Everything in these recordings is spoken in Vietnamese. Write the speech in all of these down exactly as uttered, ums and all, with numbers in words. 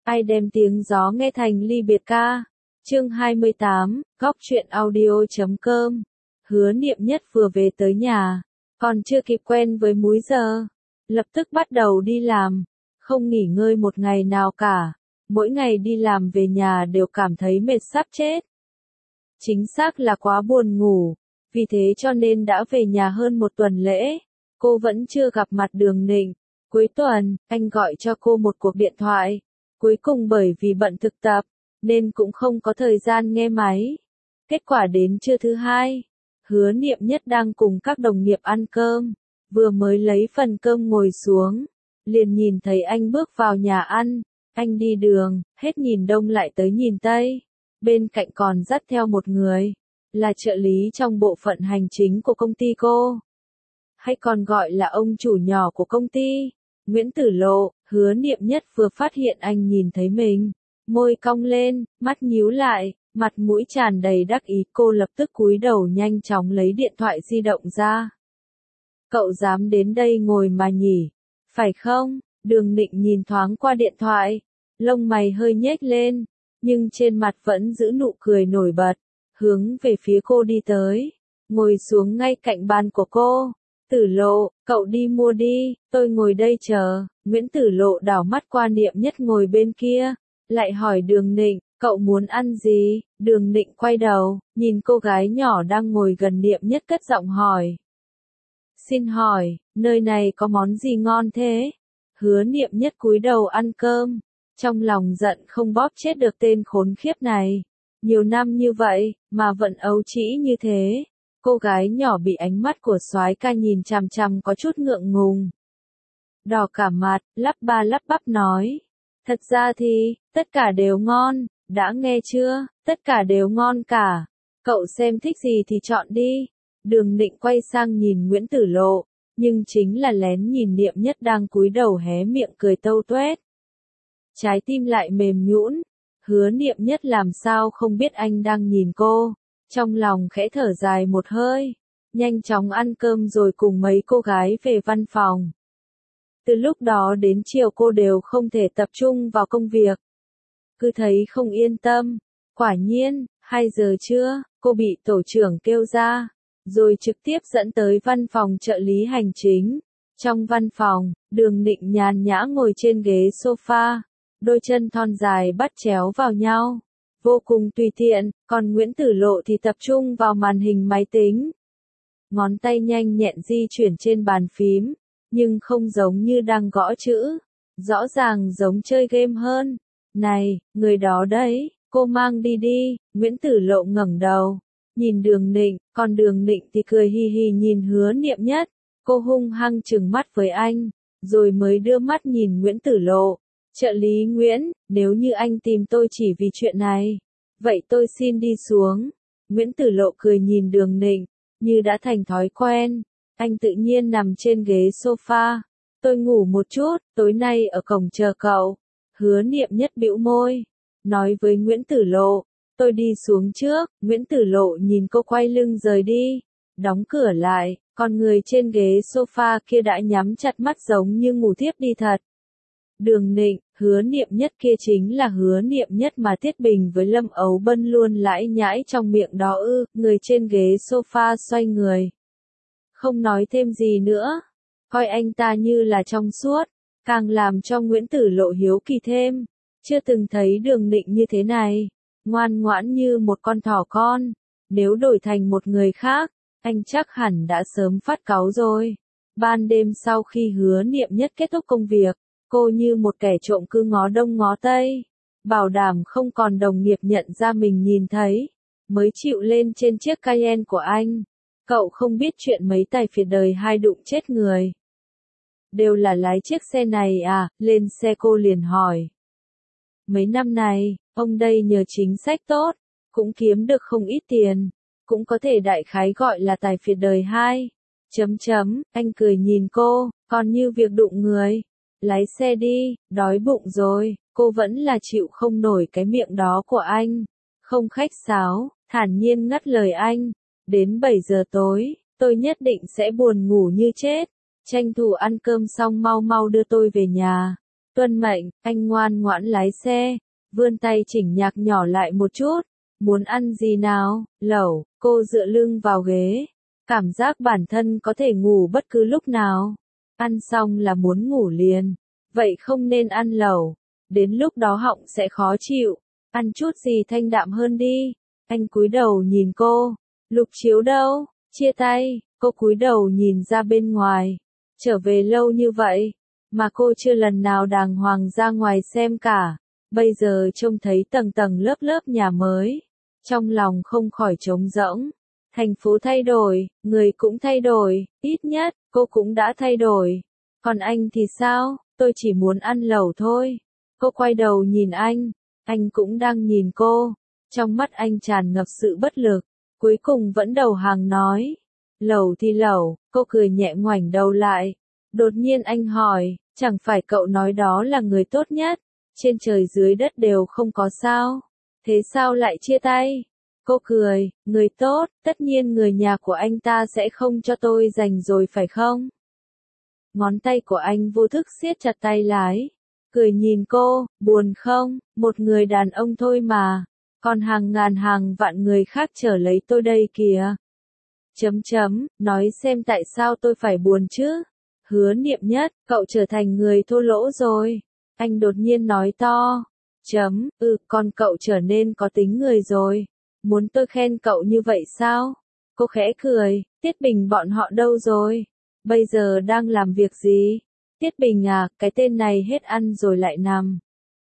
Ai đem tiếng gió nghe thành ly biệt ca. Chương hai mươi tám, góc truyện audio chấm com. Hứa Niệm Nhất vừa về tới nhà, còn chưa kịp quen với múi giờ, lập tức bắt đầu đi làm, không nghỉ ngơi một ngày nào cả. Mỗi ngày đi làm về nhà đều cảm thấy mệt sắp chết. Chính xác là quá buồn ngủ, vì thế cho nên đã về nhà hơn một tuần lễ, cô vẫn chưa gặp mặt Đường Nịnh. Cuối tuần, anh gọi cho cô một cuộc điện thoại, cuối cùng bởi vì bận thực tập, nên cũng không có thời gian nghe máy. Kết quả đến trưa thứ hai, Hứa Niệm Nhất đang cùng các đồng nghiệp ăn cơm, vừa mới lấy phần cơm ngồi xuống, liền nhìn thấy anh bước vào nhà ăn. Anh đi đường, hết nhìn đông lại tới nhìn tây, bên cạnh còn dắt theo một người, là trợ lý trong bộ phận hành chính của công ty cô, hay còn gọi là ông chủ nhỏ của công ty, Nguyễn Tử Lộ. Hứa Niệm Nhất vừa phát hiện anh nhìn thấy mình, môi cong lên, mắt nhíu lại, mặt mũi tràn đầy đắc ý. Cô lập tức cúi đầu nhanh chóng lấy điện thoại di động ra. Cậu dám đến đây ngồi mà nhỉ, phải không? Đường Nịnh nhìn thoáng qua điện thoại, lông mày hơi nhếch lên, nhưng trên mặt vẫn giữ nụ cười nổi bật, hướng về phía cô đi tới, ngồi xuống ngay cạnh bàn của cô. Tử Lộ, cậu đi mua đi, tôi ngồi đây chờ. Nguyễn Tử Lộ đảo mắt qua Niệm Nhất ngồi bên kia, lại hỏi Đường Nịnh, cậu muốn ăn gì? Đường Nịnh quay đầu, nhìn cô gái nhỏ đang ngồi gần Niệm Nhất cất giọng hỏi. Xin hỏi, nơi này có món gì ngon thế? Hứa Niệm Nhất cúi đầu ăn cơm, trong lòng giận không bóp chết được tên khốn khiếp này. Nhiều năm như vậy, mà vẫn ấu trĩ như thế. Cô gái nhỏ bị ánh mắt của soái ca nhìn chằm chằm có chút ngượng ngùng. Đỏ cả mặt, lắp ba lắp bắp nói. Thật ra thì, tất cả đều ngon, đã nghe chưa, tất cả đều ngon cả. Cậu xem thích gì thì chọn đi. Đường Nịnh quay sang nhìn Nguyễn Tử Lộ, nhưng chính là lén nhìn Niệm Nhất đang cúi đầu hé miệng cười tâu tuét. Trái tim lại mềm nhũn. Hứa Niệm Nhất làm sao không biết anh đang nhìn cô, trong lòng khẽ thở dài một hơi, nhanh chóng ăn cơm rồi cùng mấy cô gái về văn phòng. Từ lúc đó đến chiều cô đều không thể tập trung vào công việc, cứ thấy không yên tâm. Quả nhiên, hai giờ trưa, cô bị tổ trưởng kêu ra, rồi trực tiếp dẫn tới văn phòng trợ lý hành chính. Trong văn phòng, Đường Nịnh nhàn nhã ngồi trên ghế sofa, đôi chân thon dài bắt chéo vào nhau, vô cùng tùy tiện, còn Nguyễn Tử Lộ thì tập trung vào màn hình máy tính. Ngón tay nhanh nhẹn di chuyển trên bàn phím, nhưng không giống như đang gõ chữ, rõ ràng giống chơi game hơn. Này, người đó đấy, cô mang đi đi. Nguyễn Tử Lộ ngẩng đầu, nhìn Đường Nịnh, còn Đường Nịnh thì cười hì hì nhìn Hứa Niệm Nhất. Cô hung hăng trừng mắt với anh, rồi mới đưa mắt nhìn Nguyễn Tử Lộ. Trợ lý Nguyễn, nếu như anh tìm tôi chỉ vì chuyện này, vậy tôi xin đi xuống. Nguyễn Tử Lộ cười nhìn Đường Nịnh, như đã thành thói quen. Anh tự nhiên nằm trên ghế sofa. Tôi ngủ một chút, tối nay ở cổng chờ cậu. Hứa Niệm Nhất bĩu môi, nói với Nguyễn Tử Lộ, tôi đi xuống trước. Nguyễn Tử Lộ nhìn cô quay lưng rời đi, đóng cửa lại, còn người trên ghế sofa kia đã nhắm chặt mắt giống như ngủ thiếp đi thật. Đường Nịnh, Hứa Niệm Nhất kia chính là Hứa Niệm Nhất mà Tiết Bình với Lâm Ấu Bân luôn lải nhải trong miệng đó ư. Người trên ghế sofa xoay người, không nói thêm gì nữa, coi anh ta như là trong suốt, càng làm cho Nguyễn Tử Lộ hiếu kỳ thêm. Chưa từng thấy Đường Nịnh như thế này, ngoan ngoãn như một con thỏ con. Nếu đổi thành một người khác, anh chắc hẳn đã sớm phát cáu rồi. Ban đêm sau khi Hứa Niệm Nhất kết thúc công việc, cô như một kẻ trộm cứ ngó đông ngó tây, bảo đảm không còn đồng nghiệp nhận ra mình nhìn thấy, mới chịu lên trên chiếc Cayenne của anh. Cậu không biết chuyện mấy tài phiệt đời hai đụng chết người đều là lái chiếc xe này à? Lên xe cô liền hỏi. Mấy năm này, ông đây nhờ chính sách tốt, cũng kiếm được không ít tiền, cũng có thể đại khái gọi là tài phiệt đời hai. Chấm chấm, anh cười nhìn cô, còn như việc đụng người. Lái xe đi, đói bụng rồi. Cô vẫn là chịu không nổi cái miệng đó của anh, không khách sáo, thản nhiên ngắt lời anh. Đến bảy giờ tối, tôi nhất định sẽ buồn ngủ như chết. Tranh thủ ăn cơm xong mau mau đưa tôi về nhà. Tuân mệnh, anh ngoan ngoãn lái xe, vươn tay chỉnh nhạc nhỏ lại một chút. Muốn ăn gì nào? Lẩu, cô dựa lưng vào ghế. Cảm giác bản thân có thể ngủ bất cứ lúc nào. Ăn xong là muốn ngủ liền. Vậy không nên ăn lẩu. Đến lúc đó họng sẽ khó chịu. Ăn chút gì thanh đạm hơn đi. Anh cúi đầu nhìn cô. Lục Chiếu đâu? Chia tay. Cô cúi đầu nhìn ra bên ngoài. Trở về lâu như vậy, mà cô chưa lần nào đàng hoàng ra ngoài xem cả. Bây giờ trông thấy tầng tầng lớp lớp nhà mới. Trong lòng không khỏi trống rỗng. Thành phố thay đổi, người cũng thay đổi, ít nhất, cô cũng đã thay đổi. Còn anh thì sao? Tôi chỉ muốn ăn lẩu thôi. Cô quay đầu nhìn anh, anh cũng đang nhìn cô. Trong mắt anh tràn ngập sự bất lực, cuối cùng vẫn đầu hàng nói. Lẩu thì lẩu, cô cười nhẹ ngoảnh đầu lại. Đột nhiên anh hỏi, chẳng phải cậu nói đó là người tốt nhất, trên trời dưới đất đều không có sao? Thế sao lại chia tay? Cô cười, người tốt, tất nhiên người nhà của anh ta sẽ không cho tôi giành rồi phải không? Ngón tay của anh vô thức siết chặt tay lái. Cười nhìn cô, buồn không? Một người đàn ông thôi mà. Còn hàng ngàn hàng vạn người khác chờ lấy tôi đây kìa. Chấm chấm, nói xem tại sao tôi phải buồn chứ? Hứa Niệm Nhất, cậu trở thành người thô lỗ rồi. Anh đột nhiên nói to. Chấm, ừ, còn cậu trở nên có tính người rồi. Muốn tôi khen cậu như vậy sao? Cô khẽ cười, Tiết Bình bọn họ đâu rồi? Bây giờ đang làm việc gì? Tiết Bình à, cái tên này hết ăn rồi lại nằm.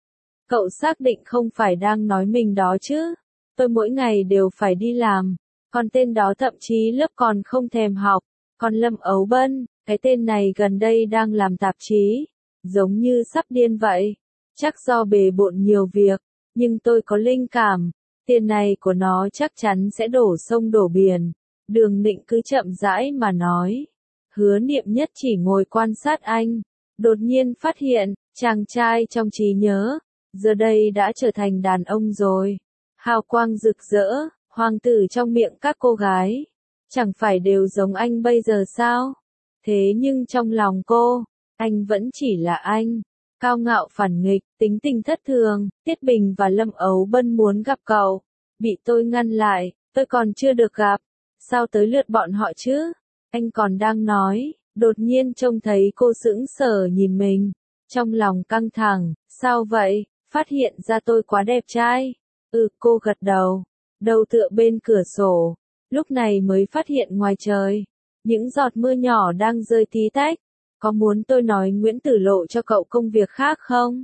Cậu xác định không phải đang nói mình đó chứ? Tôi mỗi ngày đều phải đi làm. Còn tên đó thậm chí lớp còn không thèm học. Còn Lâm Ấu Bân, cái tên này gần đây đang làm tạp chí. Giống như sắp điên vậy. Chắc do bề bộn nhiều việc. Nhưng tôi có linh cảm. Tiền này của nó chắc chắn sẽ đổ sông đổ biển. Đường Nịnh cứ chậm rãi mà nói. Hứa Niệm Nhất chỉ ngồi quan sát anh. Đột nhiên phát hiện, chàng trai trong trí nhớ, giờ đây đã trở thành đàn ông rồi. Hào quang rực rỡ, hoàng tử trong miệng các cô gái. Chẳng phải đều giống anh bây giờ sao? Thế nhưng trong lòng cô, anh vẫn chỉ là anh. Cao ngạo phản nghịch, tính tình thất thường. Tiết Bình và Lâm Ấu Bân muốn gặp cậu. Bị tôi ngăn lại, tôi còn chưa được gặp. Sao tới lượt bọn họ chứ? Anh còn đang nói, đột nhiên trông thấy cô sững sờ nhìn mình. Trong lòng căng thẳng, sao vậy? Phát hiện ra tôi quá đẹp trai. Ừ, cô gật đầu. Đầu tựa bên cửa sổ. Lúc này mới phát hiện ngoài trời. Những giọt mưa nhỏ đang rơi tí tách. Có muốn tôi nói Nguyễn Tử Lộ cho cậu công việc khác không?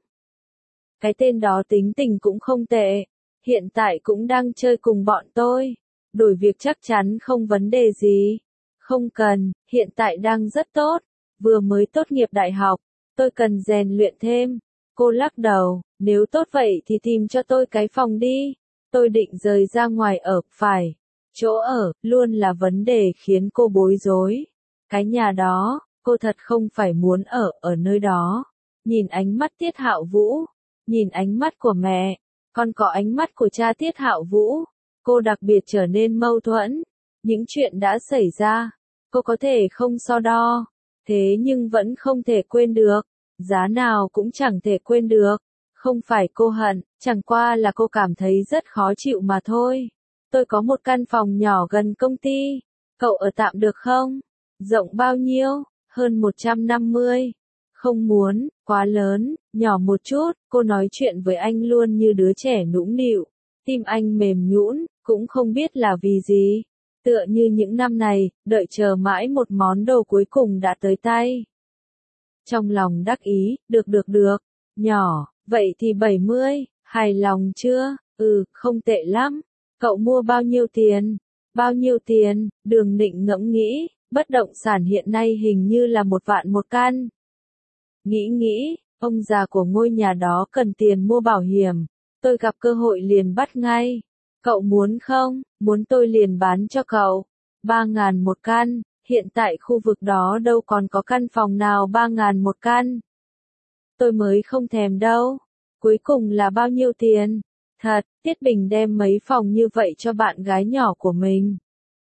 Cái tên đó tính tình cũng không tệ. Hiện tại cũng đang chơi cùng bọn tôi. Đổi việc chắc chắn không vấn đề gì. Không cần, hiện tại đang rất tốt. Vừa mới tốt nghiệp đại học. Tôi cần rèn luyện thêm. Cô lắc đầu, nếu tốt vậy thì tìm cho tôi cái phòng đi. Tôi định rời ra ngoài ở, phải. Chỗ ở, luôn là vấn đề khiến cô bối rối. Cái nhà đó, cô thật không phải muốn ở, ở nơi đó. Nhìn ánh mắt Tiết Hạo Vũ. Nhìn ánh mắt của mẹ. Còn có ánh mắt của cha Tiết Hạo Vũ. Cô đặc biệt trở nên mâu thuẫn. Những chuyện đã xảy ra. Cô có thể không so đo. Thế nhưng vẫn không thể quên được. Giá nào cũng chẳng thể quên được. Không phải cô hận, chẳng qua là cô cảm thấy rất khó chịu mà thôi. Tôi có một căn phòng nhỏ gần công ty. Cậu ở tạm được không? Rộng bao nhiêu? Hơn một trăm năm mươi. Không muốn, quá lớn, nhỏ một chút. Cô nói chuyện với anh luôn như đứa trẻ nũng nịu. Tim anh mềm nhũn, cũng không biết là vì gì. Tựa như những năm này, đợi chờ mãi một món đồ cuối cùng đã tới tay. Trong lòng đắc ý, được được được, nhỏ, vậy thì bảy mươi, hài lòng chưa? Ừ, không tệ lắm. Cậu mua bao nhiêu tiền? Bao nhiêu tiền? Đường Nịnh ngẫm nghĩ, bất động sản hiện nay hình như là một vạn một căn. Nghĩ nghĩ, ông già của ngôi nhà đó cần tiền mua bảo hiểm. Tôi gặp cơ hội liền bắt ngay. Cậu muốn không? Muốn tôi liền bán cho cậu. Ba ngàn một căn. Hiện tại khu vực đó đâu còn có căn phòng nào ba ngàn một căn. Tôi mới không thèm đâu. Cuối cùng là bao nhiêu tiền? Thật, Tiết Bình đem mấy phòng như vậy cho bạn gái nhỏ của mình.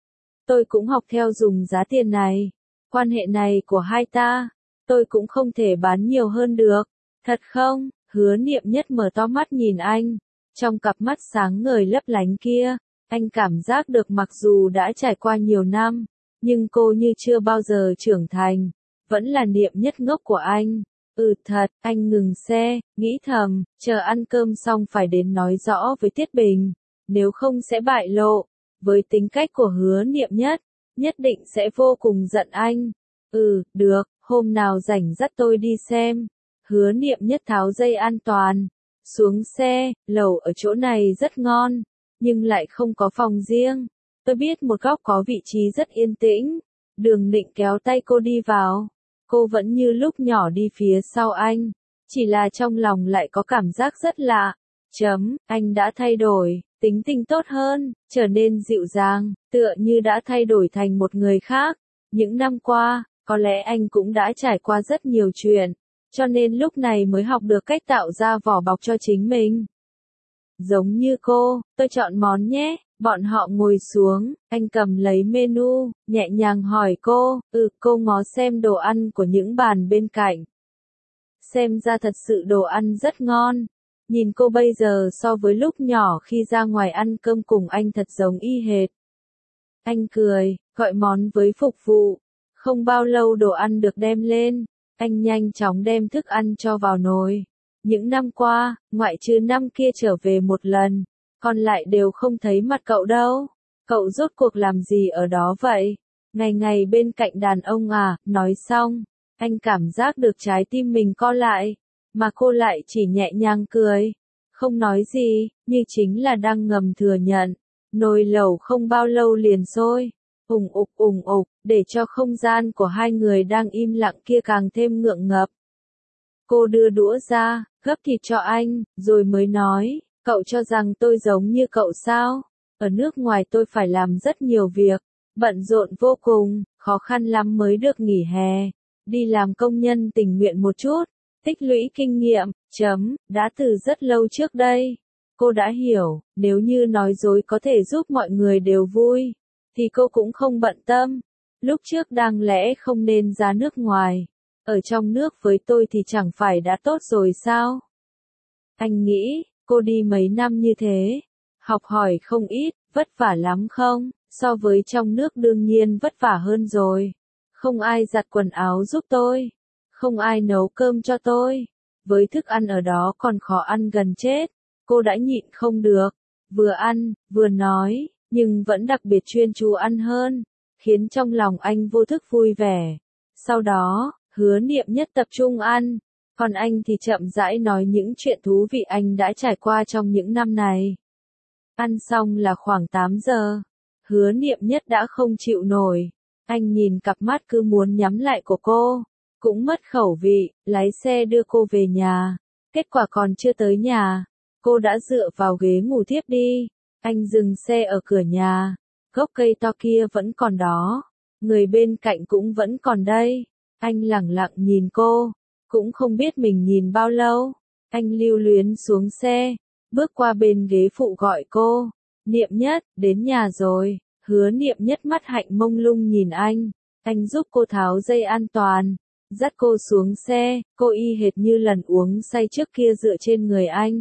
Tôi cũng học theo dùng giá tiền này. Quan hệ này của hai ta, tôi cũng không thể bán nhiều hơn được. Thật không? Hứa Niệm Nhất mở to mắt nhìn anh. Trong cặp mắt sáng ngời lấp lánh kia, anh cảm giác được mặc dù đã trải qua nhiều năm, nhưng cô như chưa bao giờ trưởng thành, vẫn là Niệm Nhất ngốc của anh. Ừ thật, anh ngừng xe, nghĩ thầm, chờ ăn cơm xong phải đến nói rõ với Tiết Bình, nếu không sẽ bại lộ. Với tính cách của Hứa Niệm Nhất, nhất định sẽ vô cùng giận anh. Ừ, được, hôm nào rảnh dắt tôi đi xem. Hứa Niệm Nhất tháo dây an toàn, xuống xe, lẩu ở chỗ này rất ngon, nhưng lại không có phòng riêng. Tôi biết một góc có vị trí rất yên tĩnh. Đường Định kéo tay cô đi vào. Cô vẫn như lúc nhỏ đi phía sau anh, chỉ là trong lòng lại có cảm giác rất lạ. Chấm, anh đã thay đổi, tính tình tốt hơn, trở nên dịu dàng, tựa như đã thay đổi thành một người khác. Những năm qua, có lẽ anh cũng đã trải qua rất nhiều chuyện, cho nên lúc này mới học được cách tạo ra vỏ bọc cho chính mình. Giống như cô, tôi chọn món nhé. Bọn họ ngồi xuống, anh cầm lấy menu, nhẹ nhàng hỏi cô, ừ, cô ngó xem đồ ăn của những bàn bên cạnh. Xem ra thật sự đồ ăn rất ngon. Nhìn cô bây giờ so với lúc nhỏ khi ra ngoài ăn cơm cùng anh thật giống y hệt. Anh cười, gọi món với phục vụ. Không bao lâu đồ ăn được đem lên, anh nhanh chóng đem thức ăn cho vào nồi. Những năm qua, ngoại trừ năm kia trở về một lần, còn lại đều không thấy mặt cậu đâu. Cậu rốt cuộc làm gì ở đó vậy? Ngày ngày bên cạnh đàn ông à? Nói xong, anh cảm giác được trái tim mình co lại, mà cô lại chỉ nhẹ nhàng cười, không nói gì, như chính là đang ngầm thừa nhận. Nồi lẩu không bao lâu liền sôi, ùng ục ùng ục, để cho không gian của hai người đang im lặng kia càng thêm ngượng ngập. Cô đưa đũa ra, gấp thịt cho anh, rồi mới nói, cậu cho rằng tôi giống như cậu sao? Ở nước ngoài tôi phải làm rất nhiều việc, bận rộn vô cùng, khó khăn lắm mới được nghỉ hè, đi làm công nhân tình nguyện một chút, tích lũy kinh nghiệm, chấm, đã từ rất lâu trước đây. Cô đã hiểu, nếu như nói dối có thể giúp mọi người đều vui, thì cô cũng không bận tâm. Lúc trước đáng lẽ không nên ra nước ngoài, ở trong nước với tôi thì chẳng phải đã tốt rồi sao? Anh nghĩ, cô đi mấy năm như thế, học hỏi không ít, vất vả lắm không? So với trong nước đương nhiên vất vả hơn rồi. Không ai giặt quần áo giúp tôi, không ai nấu cơm cho tôi, với thức ăn ở đó còn khó ăn gần chết. Cô đã nhịn không được, vừa ăn, vừa nói, nhưng vẫn đặc biệt chuyên chú ăn hơn, khiến trong lòng anh vô thức vui vẻ. Sau đó, Hứa Niệm Nhất tập trung ăn, còn anh thì chậm rãi nói những chuyện thú vị anh đã trải qua trong những năm này. Ăn xong là khoảng tám giờ, Hứa Niệm Nhất đã không chịu nổi, anh nhìn cặp mắt cứ muốn nhắm lại của cô, cũng mất khẩu vị, lái xe đưa cô về nhà. Kết quả còn chưa tới nhà, cô đã dựa vào ghế ngủ thiếp đi. Anh dừng xe ở cửa nhà, gốc cây to kia vẫn còn đó, người bên cạnh cũng vẫn còn đây. Anh lẳng lặng nhìn cô, cũng không biết mình nhìn bao lâu. Anh lưu luyến xuống xe, bước qua bên ghế phụ gọi cô, Niệm Nhất, đến nhà rồi. Hứa Niệm Nhất mắt hạnh mông lung nhìn anh, anh giúp cô tháo dây an toàn, dắt cô xuống xe, cô y hệt như lần uống say trước kia dựa trên người anh.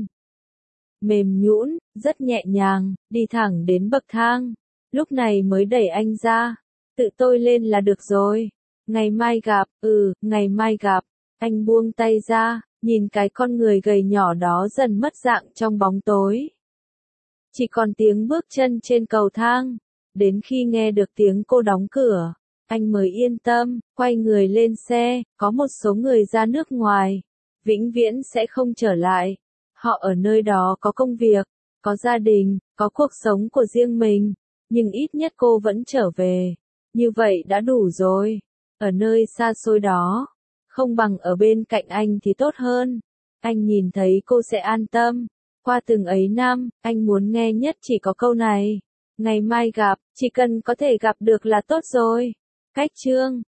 Mềm nhũn, rất nhẹ nhàng, đi thẳng đến bậc thang, lúc này mới đẩy anh ra, tự tôi lên là được rồi. Ngày mai gặp, ừ, ngày mai gặp. Anh buông tay ra, nhìn cái con người gầy nhỏ đó dần mất dạng trong bóng tối. Chỉ còn tiếng bước chân trên cầu thang, đến khi nghe được tiếng cô đóng cửa, anh mới yên tâm, quay người lên xe. Có một số người ra nước ngoài, vĩnh viễn sẽ không trở lại. Họ ở nơi đó có công việc, có gia đình, có cuộc sống của riêng mình, nhưng ít nhất cô vẫn trở về. Như vậy đã đủ rồi. Ở nơi xa xôi đó, không bằng ở bên cạnh anh thì tốt hơn. Anh nhìn thấy cô sẽ an tâm. Qua từng ấy năm, anh muốn nghe nhất chỉ có câu này. Ngày mai gặp, chỉ cần có thể gặp được là tốt rồi. Cách chương